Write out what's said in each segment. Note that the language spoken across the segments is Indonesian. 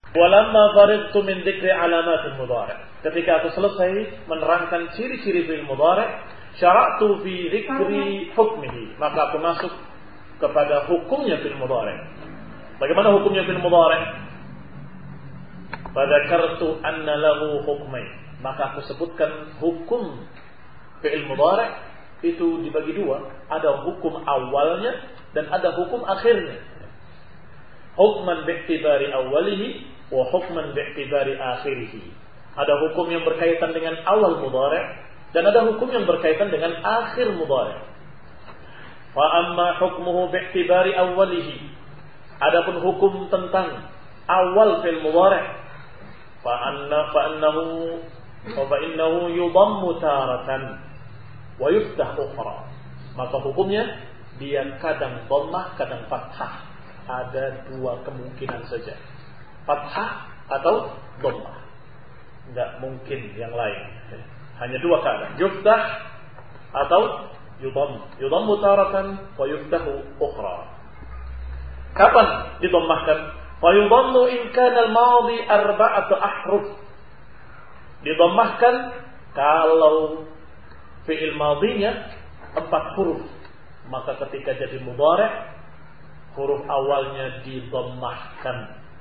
Walamma faridtu min dzikri alamatil mudhari'. Ketika aku selesai menerangkan ciri-ciri fi'il mudhari', syara'tu fi dzikri hukmihi. Maka aku masuk kepada hukumnya fi'il mudhari'. Bagaimana hukumnya fi'il mudhari'? Fadzakartu anna lahu hukmain. Maka aku sebutkan hukum fi'il mudhari' itu dibagi dua. Ada hukum awalnya dan ada hukum akhirnya. Hukman bi'tibari awalihi wa hukman bi'tibari akhirihi. Ada hukum yang berkaitan dengan awal mudhari' dan ada hukum yang berkaitan dengan akhir mudhari'. Fa amma hukmuhu bi'tibari awalihi. Adapun hukum tentang awal fil mudhari' fa innahu yudammu taratan wa yuftah ukhra. Maka hukumnya dia kadang dhammah, kadang fathah. Ada dua kemungkinan saja, fathah atau dhammah. Tidak mungkin yang lain. Hanya dua keadaan, yuftah atau yudhamm. Yudhammu taratan wa yuftahu ukhra. Kapan didhammahkan? Wa yudhammu in kana al-madhi arba'atu ahruf. Didhammahkan kalau fi'il madhinya 4 huruf. Maka ketika jadi mudhari' huruf awalnya didhammahkan.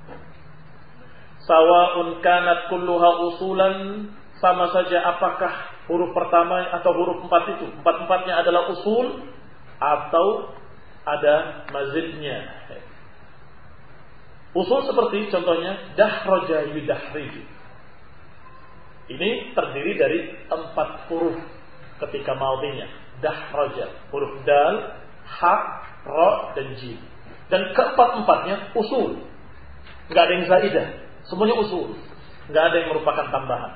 Sawa'un kanat kulluha usulan, sama saja apakah huruf pertama atau huruf 4 itu, 4-4-nya adalah usul atau ada mazidnya. Usul seperti contohnya dahraja yudahriju. Ini terdiri dari 4 huruf ketika madhinya. Dahraja, huruf dal, ha, ra dan jim. Dan keempat-empatnya usul. Enggak ada yang zaidah, semuanya usul. Enggak ada yang merupakan tambahan.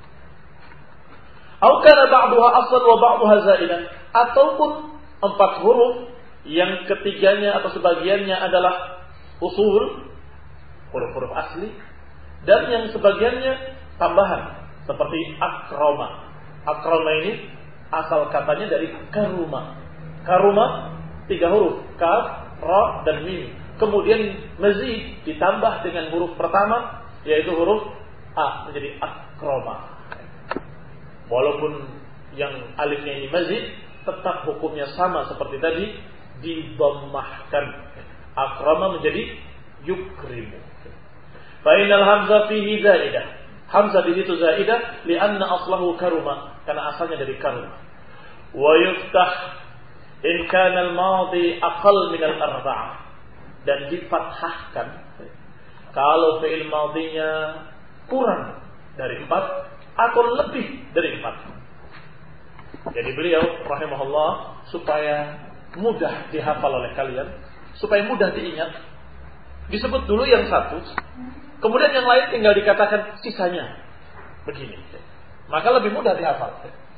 Atau kana ba'daha aslan wa ba'daha zaidan, ataupun 4 huruf yang ketiganya atau sebagiannya adalah usul, huruf-huruf asli, dan yang sebagiannya tambahan seperti akrama. Akrama ini asal katanya dari karuma. Karuma 3 huruf, kaf, ra dan mim. Kemudian mazid ditambah dengan huruf pertama yaitu huruf a menjadi akrama. Walaupun yang alifnya ini mazid, tetap hukumnya sama seperti tadi, didhammahkan. Akrama menjadi yukrimu. Fa inal hamzah fihi zaidah. Hamzah di situ zaidah li'anna aslahu karuma, karena asalnya dari karuma. Wa yuftah in kana al-madhi aqall min al-arba'ah, dan difathahkan kalau fi'il madhinya kurang dari 4 atau lebih dari 4. Jadi beliau rahimahullah supaya mudah dihafal oleh kalian, supaya mudah diingat, disebut dulu yang satu, kemudian yang lain tinggal dikatakan sisanya begini, maka lebih mudah dihafal.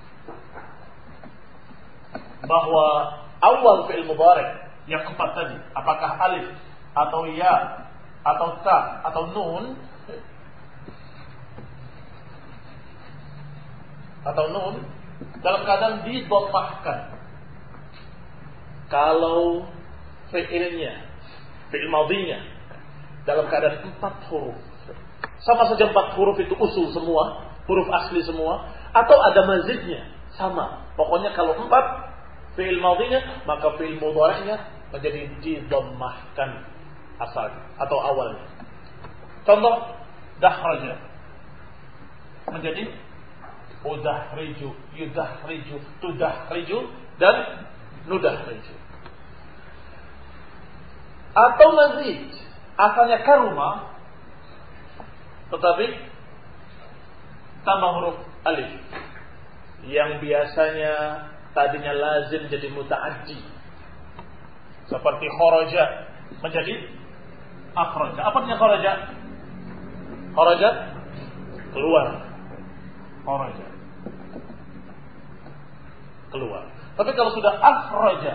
Bahwa awal fi'il mudhari' yang 4 tadi, apakah alif atau ya atau ta atau nun, dalam keadaan didhammahkan. Kalau fi'ilnya, fi'il madhinya dalam keadaan 4 huruf, sama saja 4 huruf itu usul semua, huruf asli semua, atau ada mazidnya, sama. Pokoknya kalau 4 fi'il madhinya, maka fi'il mudhari'nya menjadi didhammahkan asalnya atau awalnya. Contoh dahraja menjadi udahriju, yudahriju, tudahriju dan nudahriju. Atau mazid, asalnya karuma tetapi tambah huruf alif yang biasanya tadinya lazim jadi muta'addi, seperti kharaja menjadi akhraja. Apa artinya kharaja? Kharaja keluar, kharaja keluar. Tapi kalau sudah akhraja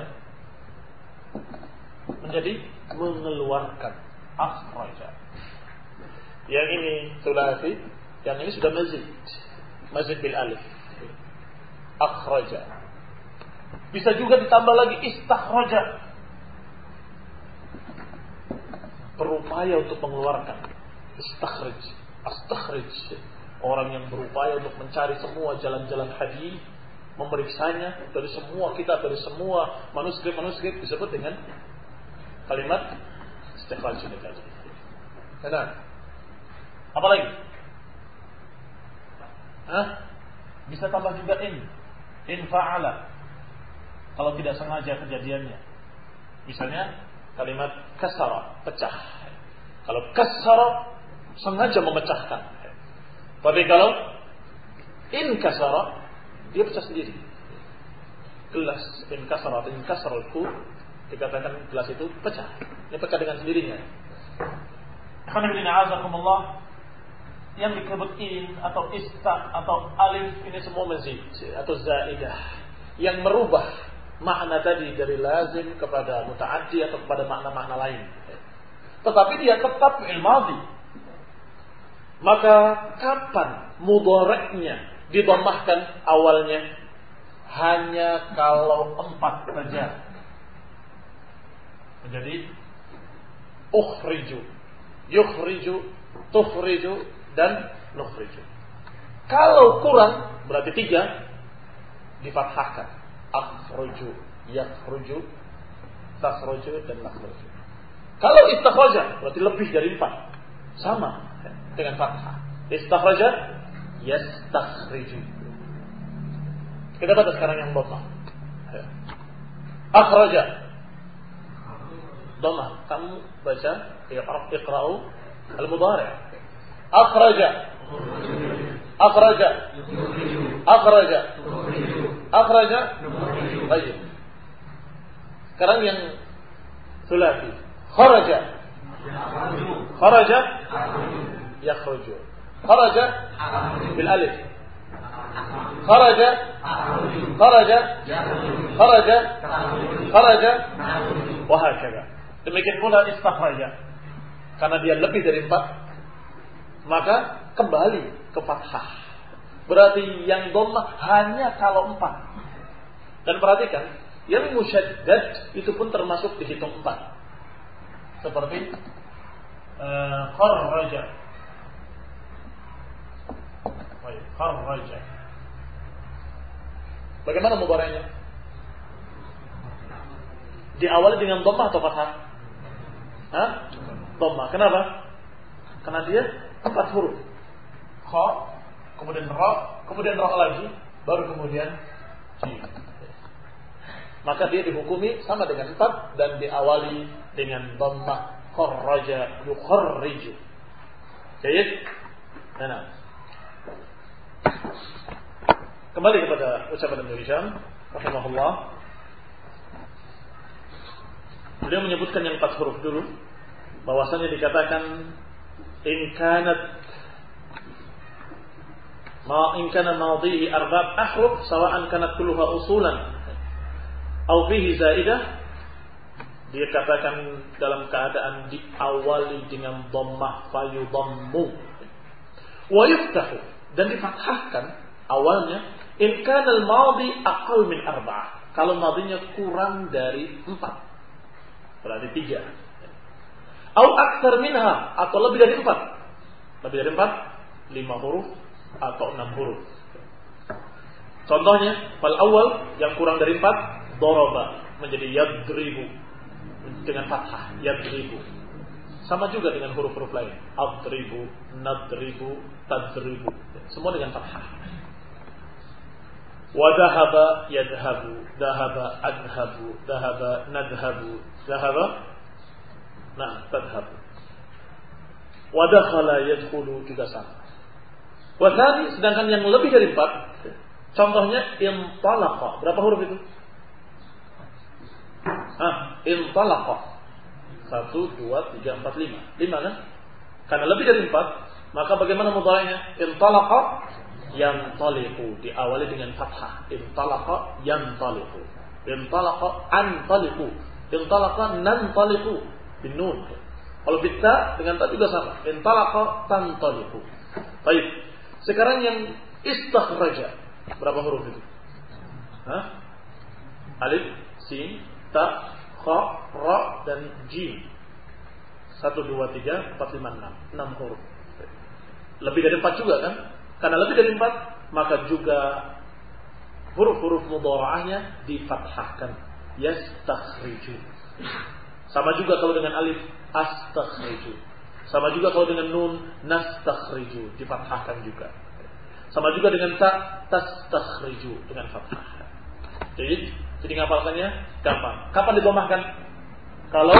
menjadi mengeluarkan, akhraja. Yang ini sulasi, yang ini sudah mazid, mazid bil alif, akhraja. Bisa juga ditambah lagi istakhraja, berupaya untuk mengeluarkan. Astakhrij. Orang yang berupaya untuk mencari semua jalan-jalan hadis, memeriksanya dari semua kitab, dari semua manuskrip disebut dengan kalimat istikhraj ini tadi. Benar. Apa lagi? Bisa tambah juga in fa'ala. Kalau tidak sengaja kejadiannya. Misalnya kalimat kasara, pecah. Kalau kasara sengaja memecahkan. Tapi kalau in kasara, dia pecah sendiri. Gelas in kasara al-ku, dikatakan gelas itu pecah. Ini pecah dengan sendirinya. Alhamdulillah, yang disebut in atau ista atau alif ini semua mazid atau zaidah yang merubah makna tadi dari lazim kepada mutaaddi atau kepada makna-makna lain. Tetapi dia tetap fi'il madhi. Maka kapan mudhari'nya didhammahkan awalnya? Hanya kalau 4 saja. Menjadi ukhriju, yukhriju, tukhriju dan nukhriju. Kalau kurang berarti 3 difathahkan. Akhruju, yakhruju, takhruju dan nakhruju. Kalau istakhraja berarti lebih dari 4. Sama dengan fathah. Istakhraja, yastakhriju. Kita baca sekarang yang dhammah. Akhraja, dhammah. Kamu baca iqra'u al-mudhari'. Akhraja, akhraja, akhraja, akhraja. Baik. Sekarang yang sulasi. Kharaja, kharaja, yakhruju. Kharaja bil alif. Kharaja, kharaja, kharaja, kharaja, wa hakadha. Demikian pula istakhraja. Karena dia lebih dari 4, maka kembali ke fathah. Berarti yang dhammah hanya kalau 4. Dan perhatikan, yang musyaddad itu pun termasuk dihitung 4. Seperti kharraja. Baik, kharraja. Bagaimana mudhari'nya? Diawali dengan dhammah atau fathah? Dhammah. Kenapa? Karena dia 4 huruf. Kha, kemudian ra, kemudian ra lagi, baru kemudian jim. Maka dia dihukumi sama dengan 4 dan diawali dengan dhammah. Kharraja, yukharriju. Baik? Nah. Kembali kepada ucapan Ibnu Hisham rahimahullah. Beliau menyebutkan yang 4 huruf dulu, bahwasanya dikatakan in kana madhihi 4 ahruf sawa'an kanat kulluha usulan aw fihi zaidah. Dia katakan dalam keadaan diawali dengan dhammah fayudhammu wa yuftahu, dan difathahkan awalnya in kana al-madhi aqall min 4. Kalau madhinya kurang dari 4 berarti 3. Au aktsar minha, atau lebih dari 4. Lebih dari 4, 5 huruf atau 6 huruf. Contohnya, fal awal yang kurang dari 4, daraba menjadi yadribu dengan fathah, yadribu. Sama juga dengan huruf-huruf lain, adribu, nadribu, tadribu, semua dengan fathah. Wa dhahaba yadhabu, dhahaba adhabu, dhahaba nadhabu, dhahaba tadhabu. Wa dakhala yadkhulu juga sama. Wa tsani, sedangkan yang lebih dari 4, contohnya intalaqa. Berapa huruf itu? Intalaqa. 1, 2, 3, 4, 5. 5 kan? Karena lebih dari 4, maka bagaimana mudhari'nya? Intalaqa yantaliqu, diawali dengan fathah. Intalaqa yantaliqu. Intalaqa antaliqu. Intalaqa nantaliqu bin nun. Kalau bitta dengan ta juga sama. Intalaqa tantaliqu. Baik. Sekarang yang istakhraja, berapa huruf itu? Alif, sin, ta, kha, ra dan jim. 1, 2, 3, 4, 5, 6. 6 huruf. Lebih dari 4 juga kan? Karena lebih dari 4, maka juga huruf-huruf mudhara'ahnya difathahkan. Yastakhriju. Sama juga kalau dengan alif, astakhriju. Sama juga kalau dengan nun, nastakhriju, difathahkan juga. Sama juga dengan ta, tastakhriju, dengan fathah. Jadi ngapalkannya gampang. Kapan didomahkan? Kalau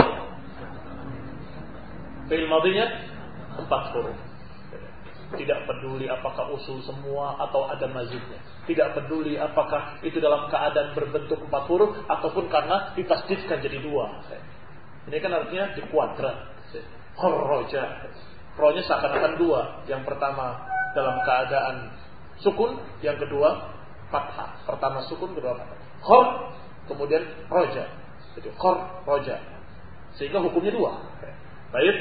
fi'il madhinya 4 huruf. Tidak peduli apakah usul semua atau ada mazidnya. Tidak peduli apakah itu dalam keadaan berbentuk 4 huruf ataupun karena ditasdidkan jadi 2. Ini kan artinya di kuadrat. Kharraja. Rohnya seakan-akan 2. Yang pertama dalam keadaan sukun, yang kedua fathah. Pertama sukun, kedua fathah. Khor, kemudian roja. Jadi khor, roja. Sehingga hukumnya 2. Baik.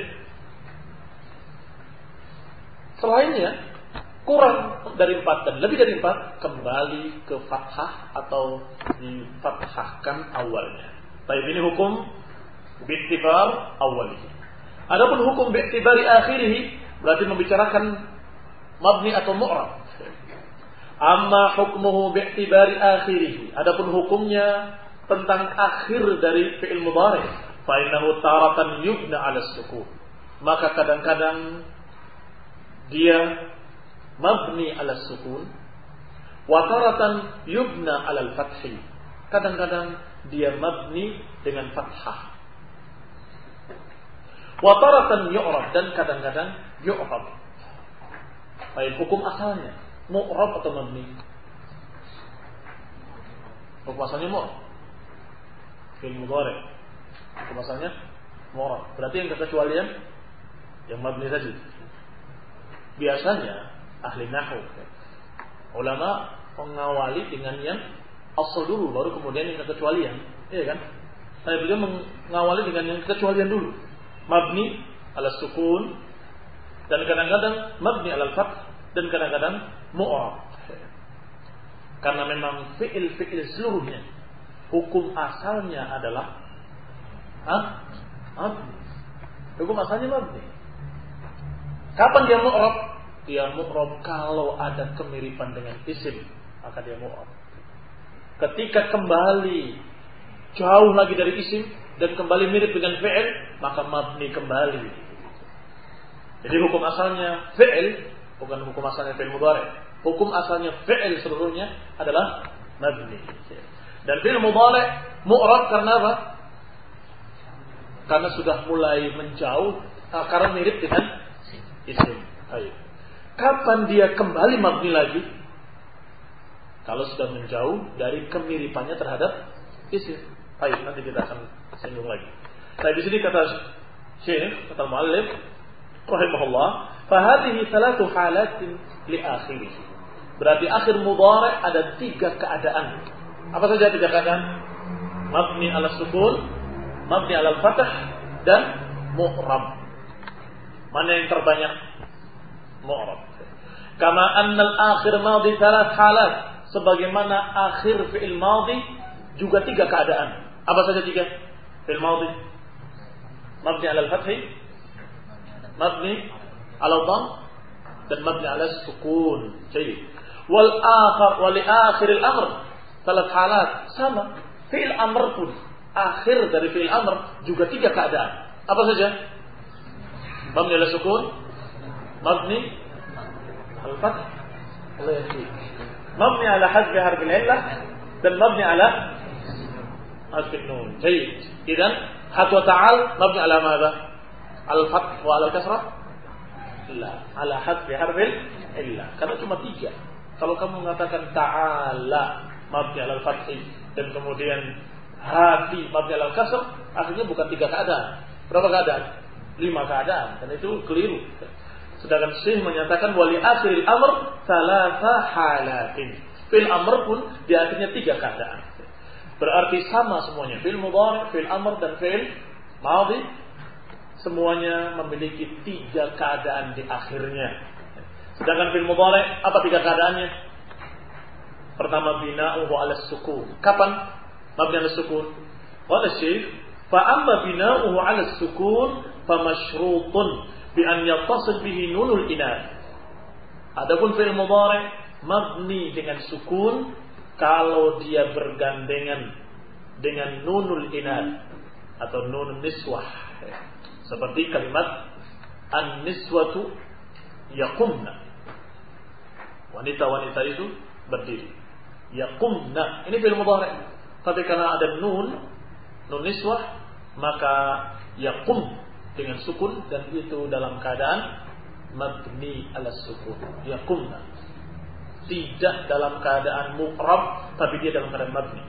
Selainnya kurang dari 4 dan lebih dari 4 kembali ke fathah atau difathahkan awalnya. Baik, ini hukum bi'tibar awalnya. Adapun hukum bi'tibari akhirih berarti membicarakan mabni atau mu'rab. Amma hukmuhu bi'tibari akhirih. Adapun hukumnya tentang akhir dari fi'il mudhari', fa innahu taratan yubna 'ala sukun. Maka kadang-kadang dia mabni 'ala sukun wa taratan yubna 'ala al-fathi. Kadang-kadang dia mabni dengan fathah. Wa taratan yu'rab, dan kadang-kadang yu'rab. Baik, hukum asalnya mu'rab atau mabni? Hukum asalnya mu'rab. Fi'il mudhari'. Hukum asalnya mu'rab. Berarti yang kekecualian yang mabni tadi. Biasanya ahli nahwu, ulama mengawali dengan yang asal dulu, baru kemudian yang kekecualian, iya kan? Saya beliau mengawali dengan yang kekecualian dulu, mabni ala sukun, dan kadang-kadang mabni ala fath, dan kadang-kadang mu'rab. Karena memang fi'il seluruhnya hukum asalnya adalah mabni. Hukum asalnya mabni. Kapan dia mu'rab? Dia mu'rab kalau ada kemiripan dengan isim, maka dia mu'rab. Ketika kembali jauh lagi dari isim dan kembali mirip dengan fi'il, maka mabni kembali. Jadi hukum asalnya fi'il, bukan hukum asalnya fi'il mudhari'. Hukum asalnya fi'il seluruhnya adalah mabni. Dan fi'il mudhari' mu'rab karena apa? Karena sudah mulai menjauh, karena mirip dengan isim. Ayo. Kapan dia kembali mabni lagi? Kalau sudah menjauh dari kemiripannya terhadap isim. Ayo, nanti kita akan singgung lagi. Nah, di sini kata Syekh, kata Mu'allif rahimahullah, "Fahadhihi salatu halatin li akhirih." Berarti akhir mudhari' ada 3 keadaan. Apa saja 3 keadaan? Mabni ala sukun, mabni ala fathah, dan mu'rab. Mana yang terbanyak? Mu'rab. Kama annal akhir madhi 3 halat. Sebagaimana akhir fi'il madhi juga 3 keadaan. Apa saja 3? Fi'il madhi mabni ala al-fathi, mabni ala dhamm, dan mabni ala sukun. Jadi, wal li akhir al-amr 3 halat. Sama. Fi'il amr pun akhir dari fi'il amr juga 3 keadaan. Apa saja? Mabni ala sukun, mabni al-fath, mabni ala hadfi harf al-illah, dan mabni ala hadfi an-nun. Baik. Idzan hat wa ta'al mabni ala madha? Al-fath wa ala al-kasrah? La, ala hadfi harf al-illah. Karena cuma 3. Kalau kamu mengatakan ta'ala mabni ala al-fath dan kemudian hati mabni ala al-kasr, akhirnya bukan 3 keadaan. Berapa keadaan? 5 keadaan, dan itu keliru. Sedangkan Syekh menyatakan wali akhiril amr 3 halatin. Fil amr pun di akhirnya 3 keadaan. Berarti sama semuanya. Fil mudhari', fil amr, dan fil madhi, semuanya memiliki 3 keadaan di akhirnya. Sedangkan fil mudhari' apa 3 keadaannya? Pertama, bina'uhu 'ala sukun. Kapan mabni 'ala sukun? Qala Syekh, fa amma bina'uhu 'ala sukun famasyrutun bi an yattasil bihi nunul inath. Adapun fi'il mudhari' mabni dengan sukun kalau dia bergandengan dengan nunul inath atau nunun niswah. Seperti kalimat an-niswatu yaqumna. Wanita-wanita itu berdiri. Yaqumna. Ini fi'il mudhari'. Tapi karena ada nun niswah, maka yaqum dengan sukun dan itu dalam keadaan mabni ala sukun. Yaqumna. Tidak dalam keadaan mu'rab, tapi dia dalam keadaan mabni.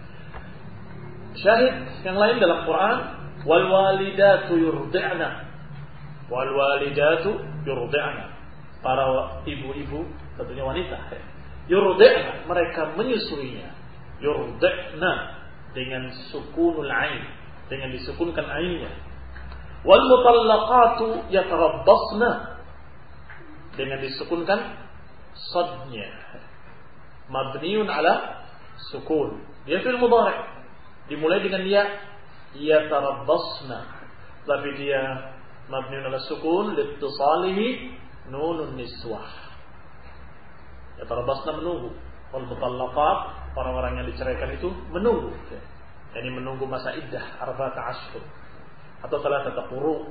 Syahid yang lain dalam Quran, wal walidatu yurdi'na. Wal walidatu yurdi'na. Para ibu-ibu, tentunya wanita. Yurdi'na, mereka menyusuinya. Yurdi'na dengan sukunul ain, dengan disukunkan ainnya. Wal mutallaqatu yatarabbasna, dengan disukunkan sadnya. Mabniun ala sukun. Dia fi'il mudhari'. Dimulai dengan ya, yatarabbasna. Tapi dia mabniun ala sukun liittisalihi nunun niswah. Yatarabbasna menunggu. Wal mutallaqat, orang-orang yang diceraikan itu menunggu. Yani menunggu masa iddah 14 ashhur atau 3 quru.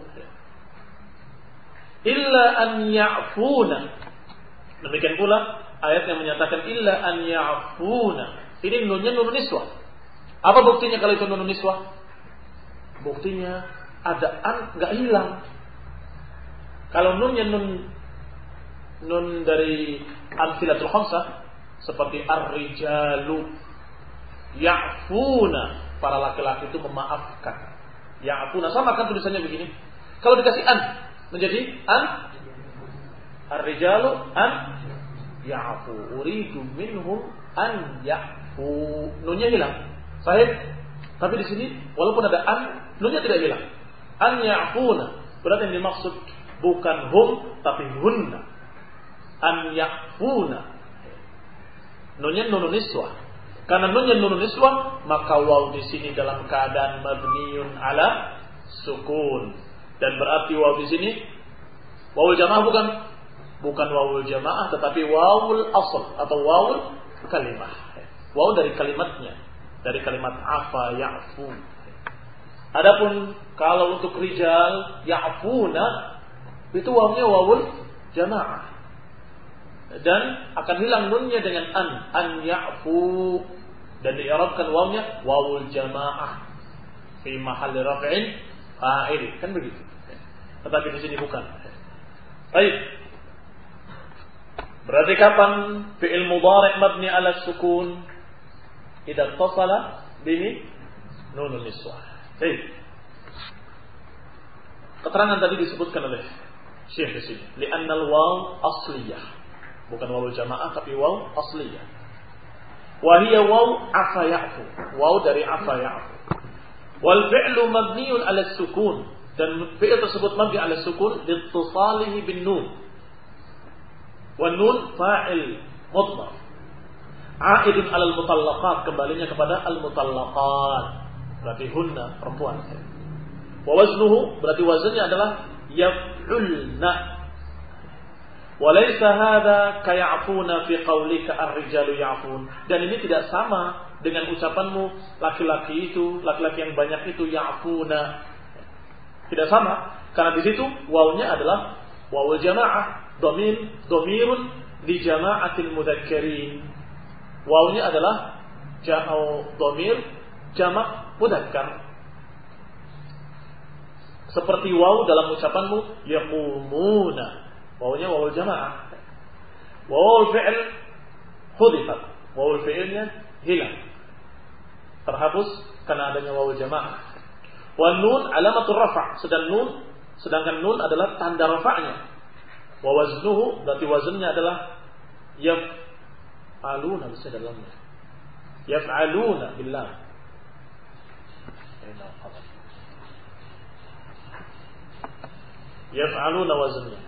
Illa an ya'funa. Demikian pula ayat yang menyatakan illa an ya'funa. Ini nunnya nun niswah. Apa buktinya kalau itu nun niswah? Buktinya ada an enggak hilang. Kalau nunnya nun dari amsilatul khamsah seperti ar-rijalu ya'funa, para laki-laki itu memaafkan. Ya'funa sama kan tulisannya begini. Kalau dikasih an menjadi an ar-rijalu an ya'fu, uridu minhum an ya'fu. Nunnya hilang. Sahih. Tapi di sini walaupun ada an, nunnya tidak hilang. An ya'funa. Berarti yang dimaksud bukan hum tapi hunna. An ya'funa. Nunnya nunun niswah. Karena nunnya nunun niswah, maka waw di sini dalam keadaan mabniun ala sukun. Dan berarti waw di sini wawul jamaah bukan wawul jamaah, tetapi wawul asl atau wawul kalimah. Waw dari kalimatnya, dari kalimat afa ya'fu. Adapun kalau untuk rijal ya'funa, itu wawnya wawul jamaah. Dan akan hilang nunnya dengan an ya'fu, dan di'irabkan wawnya wawul jamaah fi mahalli raf'in fa'il, kan begitu. Tetapi di sini bukan. Baik. Berarti kapan fi'il mudhari' mabni ala sukun idza ittasala bihi nunun niswah. Baik. Keterangan tadi disebutkan oleh Syekh di sini, li'anna al-waw asliyah. Bukan waw jamaah tapi waw asliyah. Wa hiya waw afa ya'fu. Waw dari afa ya'fu. Wal fi'lu mabniun 'ala sukun, dan fi'il tersebut mabni 'ala sukun liittisalihi bin nun. Wan nun fa'il mudhaf. 'aidun 'ala al-mutallaqat, kembalinya kepada al-mutallaqat. Berarti hunna, perempuan. Wa waznuhu, berarti wazannya adalah yaf'ulna. Walaysa hadza kaya'funa fi qaulika ar-rijalu ya'fun. Dan ini tidak sama dengan ucapanmu laki-laki yang banyak itu ya'funa. Tidak sama, karena di situ wawnya adalah wawul jamaah, dhamirun li jama'atil mudzakirin. Wawnya adalah dhamir jamak mudzakkar. Seperti waw dalam ucapanmu yaqumuna. Wawnya wawul jamaah. Wawul fi'il hudifat. Wawul fi'ilnya hilang, terhapus karena adanya wawul jamaah. Wan nun alamatul rafa'. Sedangkan nun adalah tanda rafa'nya. Wa waznuhu, berarti wazannya adalah yaf'aluna, bisa dalamnya. Yaf'aluna billah. Yaf'aluna wazannya.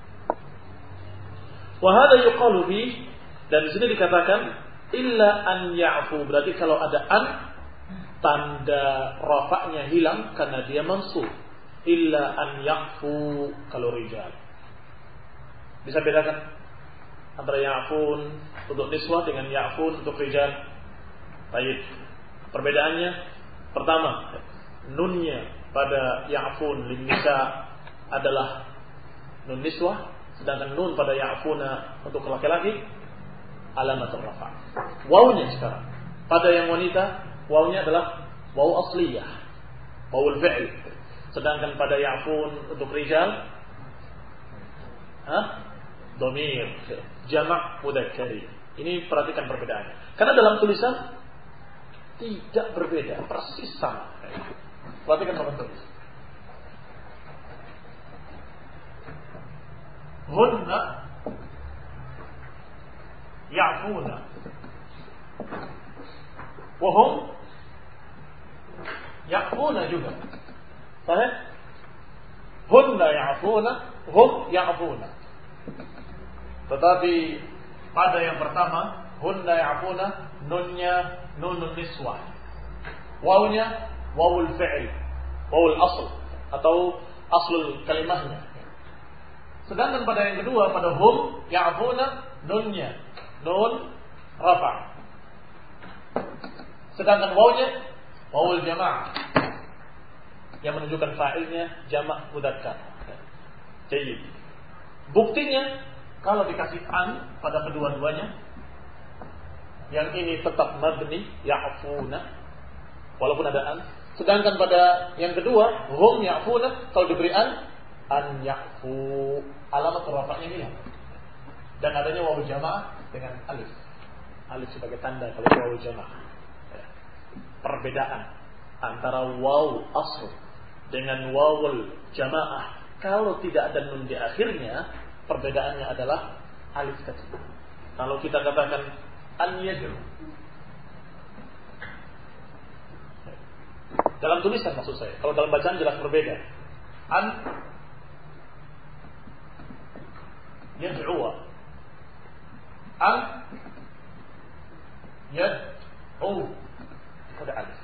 Wahada yuqalu bi, dan di sini dikatakan illa an ya'fu, berarti kalau ada an tanda rafa'nya hilang karena dia mansub. illa an ya'fu kalau rijal. Bisa bedakan antara ya'fun untuk niswah dengan ya'fun untuk rijal? Baik. Perbedaannya pertama, nunnya pada ya'fun lin nisa adalah nun niswah, sedangkan nun pada ya'funa untuk laki-laki alamat rafa. Wawunya sekarang pada yang wanita, wawunya adalah wawu asliyah, wawul fi'l. Sedangkan pada ya'fun untuk rijal dhamir jamak mudzakkari. Ini perhatikan perbedaannya. Karena dalam tulisan tidak berbeda, persis sama. Perhatikan papan tulis. Hunna ya'funa wa hum ya'funa juga. Sahih? Hunna ya'funa, hum ya'funa. Tetapi pada yang pertama, hunna ya'funa, nunnya nunun niswah. Wawunya wawul fi'il, wawul asl atau aslul kalimahnya. Sedangkan pada yang kedua, pada hum ya'funa, nunnya nun rafa. Sedangkan wawunya wawul jamaah yang menunjukkan fa'ilnya jamak mudzakkar. Jadi buktinya kalau dikasih an pada kedua-duanya, yang ini tetap mabni ya'funa walaupun ada an. Sedangkan pada yang kedua hum ya'funa, kalau diberi an ya'fu, alamat rafa'nya hilang. Dan adanya wawu jamaah dengan alif. Alif sebagai tanda kalau wawu jamaah. Perbedaan antara wawu asl dengan wawul jamaah, kalau tidak ada nun di akhirnya, perbedaannya adalah alif tadi. Kalau kita katakan an yad'u, dalam tulisan maksud saya, kalau dalam bacaan jelas berbeda. An yad'u, an yad'u, ada alif.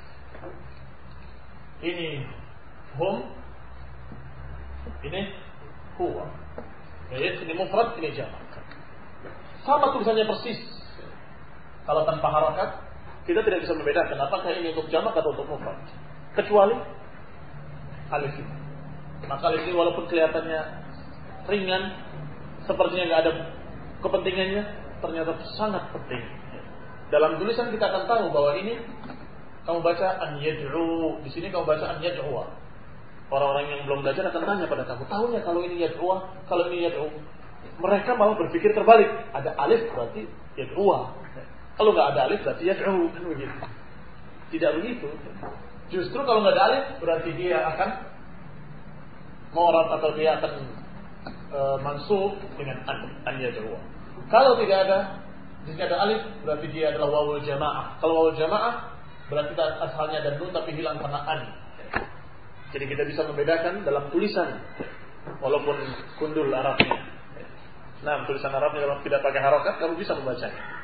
Ini hum, ini huwa. Ini mufrad, ini jamak. Sama tulisannya persis. Kalau tanpa harakat, kita tidak bisa membedakan apakah ini untuk jamak atau untuk mufrad. Kecuali alif ini. Maka alif ini walaupun kelihatannya ringan, sepertinya nggak ada kepentingannya, ternyata sangat penting. Dalam tulisan kita akan tahu bahwa ini kamu baca an yad'u, di sini kamu baca an yad'u. Orang-orang yang belum belajar akan tanya pada kamu, tahunya kalau ini yad'u, kalau ini yad'u. Mereka malah berpikir terbalik. Ada alif berarti yad'u. Kalau nggak ada alif berarti yad'u, kan begitu. Tidak begitu. Justru kalau nggak ada alif berarti dia akan mu'rab atau dia akan mansub dengan an yad'u. Kalau tidak ada, jika ada alif berarti dia adalah wawul jamaah. Kalau wawul jamaah berarti asalnya ada nun tapi hilang karena an. Jadi kita bisa membedakan dalam tulisan walaupun kundul Arabnya. Nah, tulisan Arabnya kalau tidak pakai harokat kamu bisa membacanya.